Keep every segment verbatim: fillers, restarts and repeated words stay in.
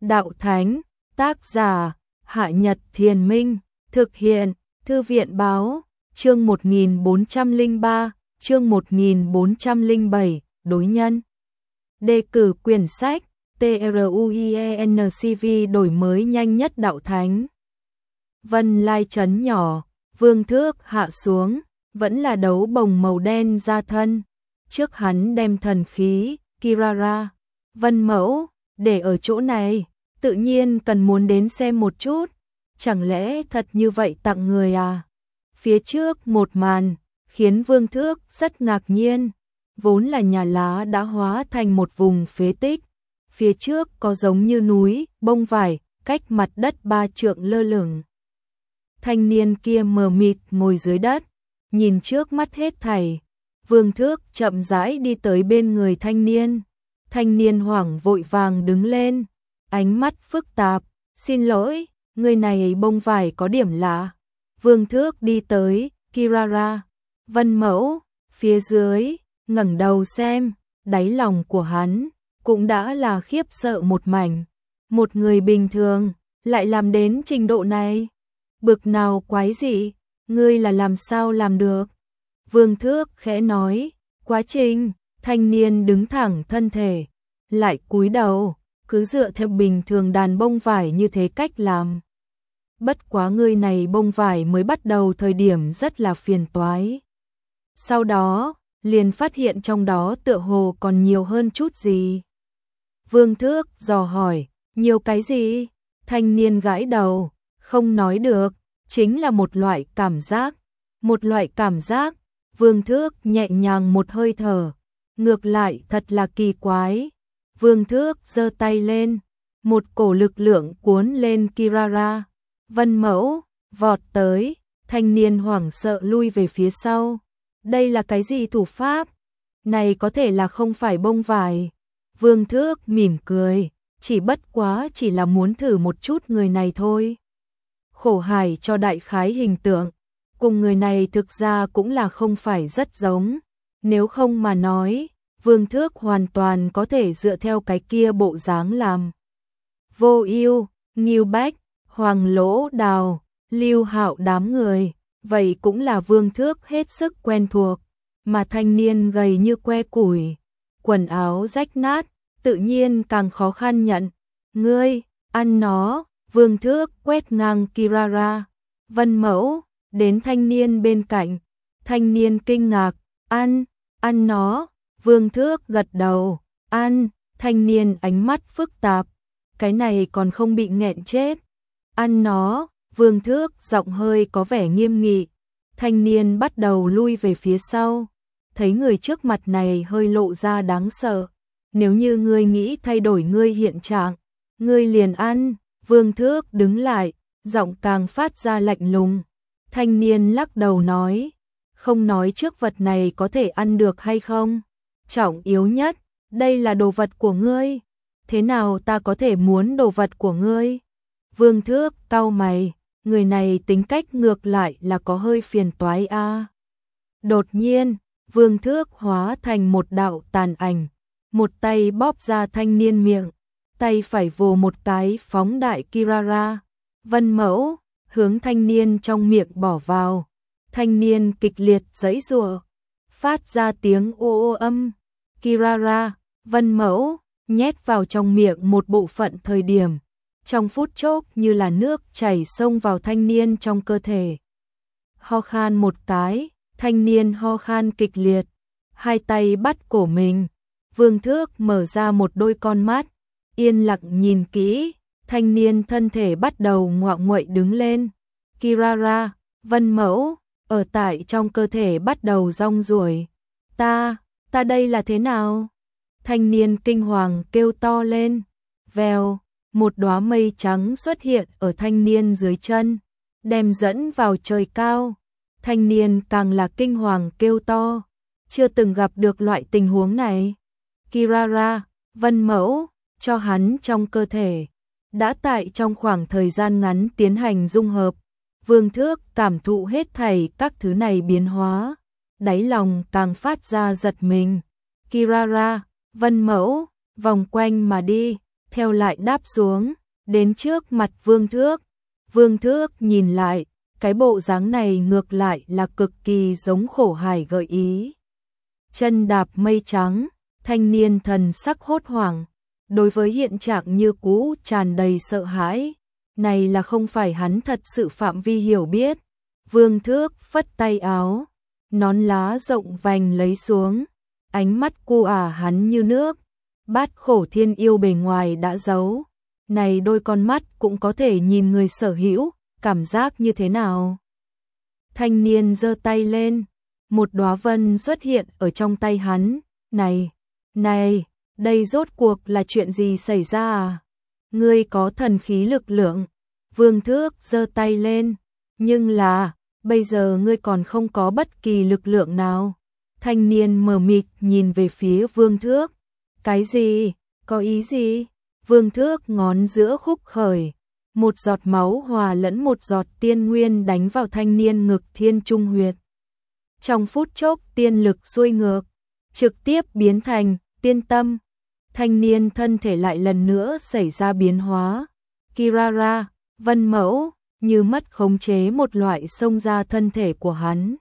Đạo Thánh, tác giả, Hạ Nhật Thiền Minh, thực hiện, Thư viện Báo, chương một nghìn bốn trăm lẻ ba, chương một nghìn bốn trăm lẻ bảy, đối nhân. Đề cử quyển sách, TRUIENCV đổi mới nhanh nhất Đạo Thánh. Vân Lai trấn nhỏ, Vương Thước hạ xuống, vẫn là đấu bồng màu đen ra thân. Trước hắn đem thần khí, Kirara, Vân Mẫu, để ở chỗ này, tự nhiên cần muốn đến xem một chút. Chẳng lẽ thật như vậy tặng người à? Phía trước một màn, khiến Vương Thước rất ngạc nhiên. Vốn là nhà lá đã hóa thành một vùng phế tích. Phía trước có giống như núi, bông vải, cách mặt đất ba trượng lơ lửng. Thanh niên kia mờ mịt ngồi dưới đất, nhìn trước mắt hết thảy. Vương Thước chậm rãi đi tới bên người thanh niên. Thanh niên hoảng vội vàng đứng lên, ánh mắt phức tạp. Xin lỗi, người này bông vải có điểm lạ. Vương Thước đi tới, Kirara, Vân Mẫu, phía dưới, ngẩng đầu xem, đáy lòng của hắn cũng đã là khiếp sợ một mảnh. Một người bình thường, lại làm đến trình độ này. Bực nào quái dị, ngươi là làm sao làm được? Vương Thước khẽ nói, quá trình, thanh niên đứng thẳng thân thể, lại cúi đầu, cứ dựa theo bình thường đàn bông vải như thế cách làm. Bất quá ngươi này bông vải mới bắt đầu thời điểm rất là phiền toái. Sau đó, liền phát hiện trong đó tựa hồ còn nhiều hơn chút gì. Vương Thước dò hỏi, nhiều cái gì? Thanh niên gãi đầu, không nói được, chính là một loại cảm giác. Một loại cảm giác, Vương Thước nhẹ nhàng một hơi thở, ngược lại thật là kỳ quái. Vương Thước giơ tay lên, một cổ lực lượng cuốn lên Kirara, Vân Mẫu, vọt tới, thanh niên hoảng sợ lui về phía sau. Đây là cái gì thủ pháp? Này có thể là không phải bông vải. Vương Thước mỉm cười, chỉ bất quá chỉ là muốn thử một chút người này thôi. Khổ Hải cho đại khái hình tượng, cùng người này thực ra cũng là không phải rất giống. Nếu không mà nói, Vương Thước hoàn toàn có thể dựa theo cái kia bộ dáng làm. Vô Ưu, Ngưu Bách, Hoàng Lỗ Đào, Lưu Hạo đám người, vậy cũng là Vương Thước hết sức quen thuộc. Mà thanh niên gầy như que củi, quần áo rách nát, tự nhiên càng khó khăn nhận. Ngươi, ăn nó. Vương Thước quét ngang Kirara, Vân Mẫu, đến thanh niên bên cạnh. Thanh niên kinh ngạc, ăn, ăn nó. Vương Thước gật đầu, ăn. Thanh niên ánh mắt phức tạp, cái này còn không bị nghẹn chết. Ăn nó. Vương Thước giọng hơi có vẻ nghiêm nghị. Thanh niên bắt đầu lui về phía sau, thấy người trước mặt này hơi lộ ra đáng sợ. Nếu như ngươi nghĩ thay đổi ngươi hiện trạng, ngươi liền ăn. Vương Thước đứng lại, giọng càng phát ra lạnh lùng. Thanh niên lắc đầu nói, không nói trước vật này có thể ăn được hay không. Trọng yếu nhất, đây là đồ vật của ngươi. Thế nào ta có thể muốn đồ vật của ngươi? Vương Thước cau mày, người này tính cách ngược lại là có hơi phiền toái a. À. Đột nhiên, Vương Thước hóa thành một đạo tàn ảnh, một tay bóp ra thanh niên miệng. Tay phải vồ một cái phóng đại Kirara, Vân Mẫu, hướng thanh niên trong miệng bỏ vào. Thanh niên kịch liệt giãy giụa, phát ra tiếng ô ô âm. Kirara, Vân Mẫu, nhét vào trong miệng một bộ phận thời điểm. Trong phút chốc như là nước chảy xông vào thanh niên trong cơ thể. Ho khan một cái, thanh niên ho khan kịch liệt, hai tay bắt cổ mình. Vương Thước mở ra một đôi con mắt, yên lặng nhìn kỹ, thanh niên thân thể bắt đầu ngoạ nguậy đứng lên. Kirara, Vân Mẫu, ở tại trong cơ thể bắt đầu rong ruổi. Ta, ta đây là thế nào? Thanh niên kinh hoàng kêu to lên. Vèo, một đóa mây trắng xuất hiện ở thanh niên dưới chân, đem dẫn vào trời cao. Thanh niên càng là kinh hoàng kêu to, chưa từng gặp được loại tình huống này. Kirara, Vân Mẫu, cho hắn trong cơ thể, đã tại trong khoảng thời gian ngắn tiến hành dung hợp. Vương Thước cảm thụ hết thảy các thứ này biến hóa, đáy lòng càng phát ra giật mình. Kirara, Vân Mẫu, vòng quanh mà đi, theo lại đáp xuống, đến trước mặt Vương Thước. Vương Thước nhìn lại, cái bộ dáng này ngược lại là cực kỳ giống Khổ Hải gợi ý. Chân đạp mây trắng, thanh niên thần sắc hốt hoảng, đối với hiện trạng như cũ tràn đầy sợ hãi, này là không phải hắn thật sự phạm vi hiểu biết. Vương Thước phất tay áo, nón lá rộng vành lấy xuống, ánh mắt cu ả hắn như nước, bát khổ thiên yêu bề ngoài đã giấu, này đôi con mắt cũng có thể nhìn người sở hữu, cảm giác như thế nào? Thanh niên giơ tay lên, một đóa vân xuất hiện ở trong tay hắn, này, này, đây rốt cuộc là chuyện gì xảy ra à? Ngươi có thần khí lực lượng. Vương Thước giơ tay lên, nhưng là, bây giờ ngươi còn không có bất kỳ lực lượng nào. Thanh niên mờ mịt nhìn về phía Vương Thước. Cái gì? Có ý gì? Vương Thước ngón giữa khúc khởi, một giọt máu hòa lẫn một giọt tiên nguyên đánh vào thanh niên ngực thiên trung huyệt. Trong phút chốc tiên lực xuôi ngược, trực tiếp biến thành tiên tâm. Thanh niên thân thể lại lần nữa xảy ra biến hóa. Kirara, vân mẫu, như mất khống chế một loại xông ra thân thể của hắn.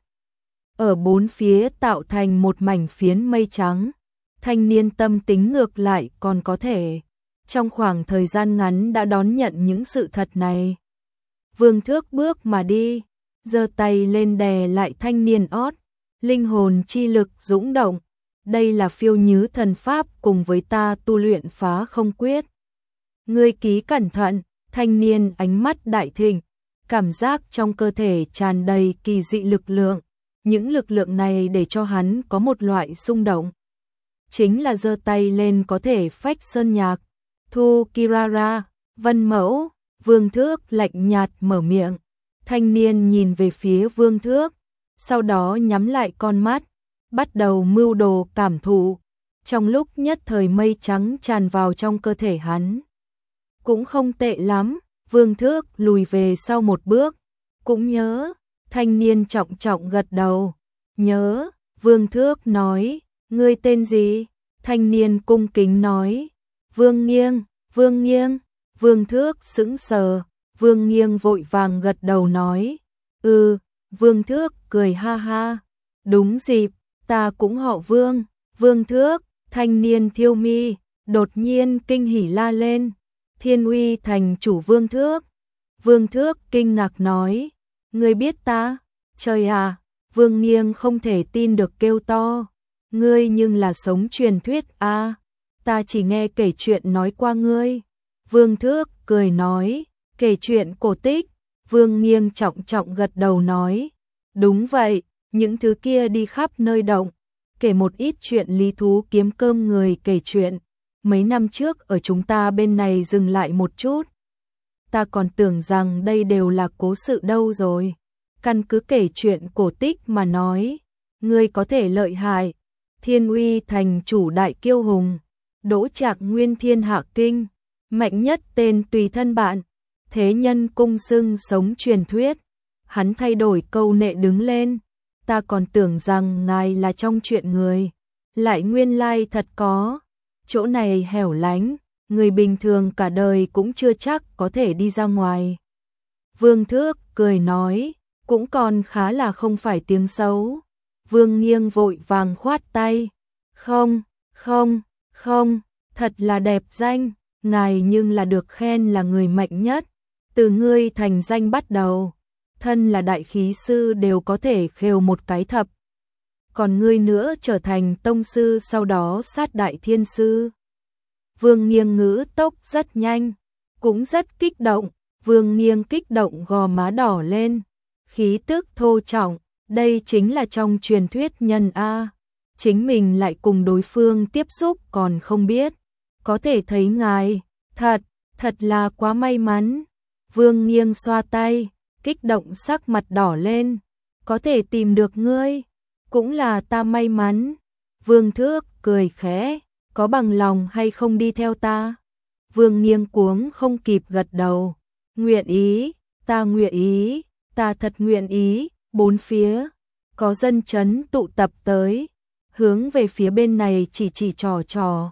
Ở bốn phía tạo thành một mảnh phiến mây trắng. Thanh niên tâm tính ngược lại còn có thể, trong khoảng thời gian ngắn đã đón nhận những sự thật này. Vương Thước bước mà đi, giơ tay lên đè lại thanh niên ót, linh hồn chi lực dũng động. Đây là phiêu nhứ thần pháp cùng với ta tu luyện phá không quyết. Ngươi ký cẩn thận, thanh niên ánh mắt đại thịnh, cảm giác trong cơ thể tràn đầy kỳ dị lực lượng. Những lực lượng này để cho hắn có một loại xung động. Chính là giơ tay lên có thể phách sơn nhạc. Thu Kirara, vân mẫu, Vương Thước lạnh nhạt mở miệng. Thanh niên nhìn về phía Vương Thước, sau đó nhắm lại con mắt, bắt đầu mưu đồ cảm thụ. Trong lúc nhất thời mây trắng tràn vào trong cơ thể hắn. Cũng không tệ lắm, Vương Thước lùi về sau một bước. Cũng nhớ, thanh niên trọng trọng gật đầu. Nhớ, Vương Thước nói, ngươi tên gì? Thanh niên cung kính nói, Vương Nghiêng, Vương Nghiêng. Vương Thước sững sờ, Vương Nghiêng vội vàng gật đầu nói, ừ. Vương Thước cười ha ha, đúng dịp, ta cũng họ Vương. Vương Thước, thanh niên thiêu mi, đột nhiên kinh hỉ la lên, Thiên Uy thành chủ Vương Thước. Vương Thước kinh ngạc nói, ngươi biết ta? Trời à, Vương Nghiêng không thể tin được kêu to, ngươi nhưng là sống truyền thuyết a, ta chỉ nghe kể chuyện nói qua ngươi. Vương Thước cười nói, kể chuyện cổ tích. Vương Nghiêng trọng trọng gật đầu nói, đúng vậy, những thứ kia đi khắp nơi động, kể một ít chuyện lý thú kiếm cơm người kể chuyện. Mấy năm trước ở chúng ta bên này dừng lại một chút, ta còn tưởng rằng đây đều là cố sự đâu rồi. Căn cứ kể chuyện cổ tích mà nói, ngươi có thể lợi hại, Thiên Uy thành chủ đại kiêu hùng, đỗ trạc nguyên thiên hạ kinh, mạnh nhất tên tùy thân bạn, thế nhân cung xưng sống truyền thuyết. Hắn thay đổi câu nệ đứng lên, ta còn tưởng rằng ngài là trong chuyện người, lại nguyên lai thật có. Chỗ này hẻo lánh, người bình thường cả đời cũng chưa chắc có thể đi ra ngoài. Vương Thước cười nói, cũng còn khá là không phải tiếng xấu. Vương Nghiêng vội vàng khoát tay, không, không, không, thật là đẹp danh, ngài nhưng là được khen là người mạnh nhất. Từ ngươi thành danh bắt đầu, thân là đại khí sư đều có thể khều một cái thập. Còn ngươi nữa trở thành tông sư sau đó sát đại thiên sư. Vương Nghiêng ngữ tốc rất nhanh, cũng rất kích động. Vương Nghiêng kích động gò má đỏ lên, khí tức thô trọng, đây chính là trong truyền thuyết nhân A. Chính mình lại cùng đối phương tiếp xúc còn không biết, có thể thấy ngài, thật, thật là quá may mắn. Vương Nghiêng xoa tay, kích động sắc mặt đỏ lên, có thể tìm được ngươi, cũng là ta may mắn. Vương Thước cười khẽ, có bằng lòng hay không đi theo ta? Vương Nghiêng cuống không kịp gật đầu, nguyện ý, ta nguyện ý, ta thật nguyện ý. Bốn phía có dân chấn tụ tập tới, hướng về phía bên này chỉ chỉ trò trò.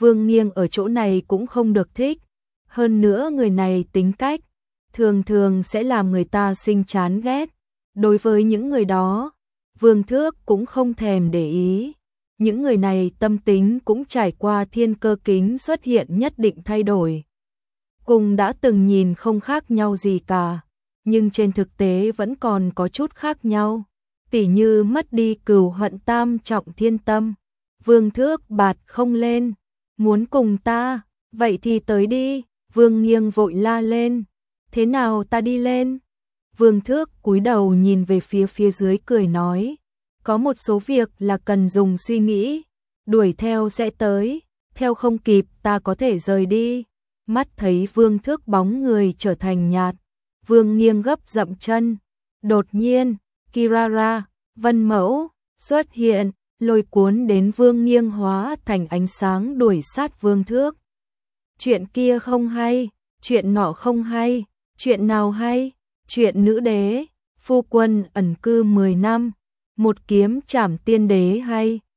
Vương Nghiêng ở chỗ này cũng không được thích, hơn nữa người này tính cách thường thường sẽ làm người ta sinh chán ghét. Đối với những người đó, Vương Thước cũng không thèm để ý. Những người này tâm tính cũng trải qua thiên cơ kính xuất hiện nhất định thay đổi. Cùng đã từng nhìn không khác nhau gì cả, nhưng trên thực tế vẫn còn có chút khác nhau. Tỉ như mất đi cừu hận tam trọng thiên tâm. Vương Thước bạt không lên, muốn cùng ta, vậy thì tới đi. Vương Nghiêng vội la lên, thế nào ta đi lên? Vương Thước cúi đầu nhìn về phía phía dưới cười nói, có một số việc là cần dùng suy nghĩ, đuổi theo sẽ tới, theo không kịp ta có thể rời đi. Mắt thấy Vương Thước bóng người trở thành nhạt, Vương Nghiêng gấp dậm chân. Đột nhiên, Kirara, Vân Mẫu, xuất hiện, lôi cuốn đến Vương Nghiêng hóa thành ánh sáng đuổi sát Vương Thước. Chuyện kia không hay, chuyện nọ không hay, chuyện nào hay? Chuyện nữ đế, phu quân ẩn cư mười năm, một kiếm trảm tiên đế hay?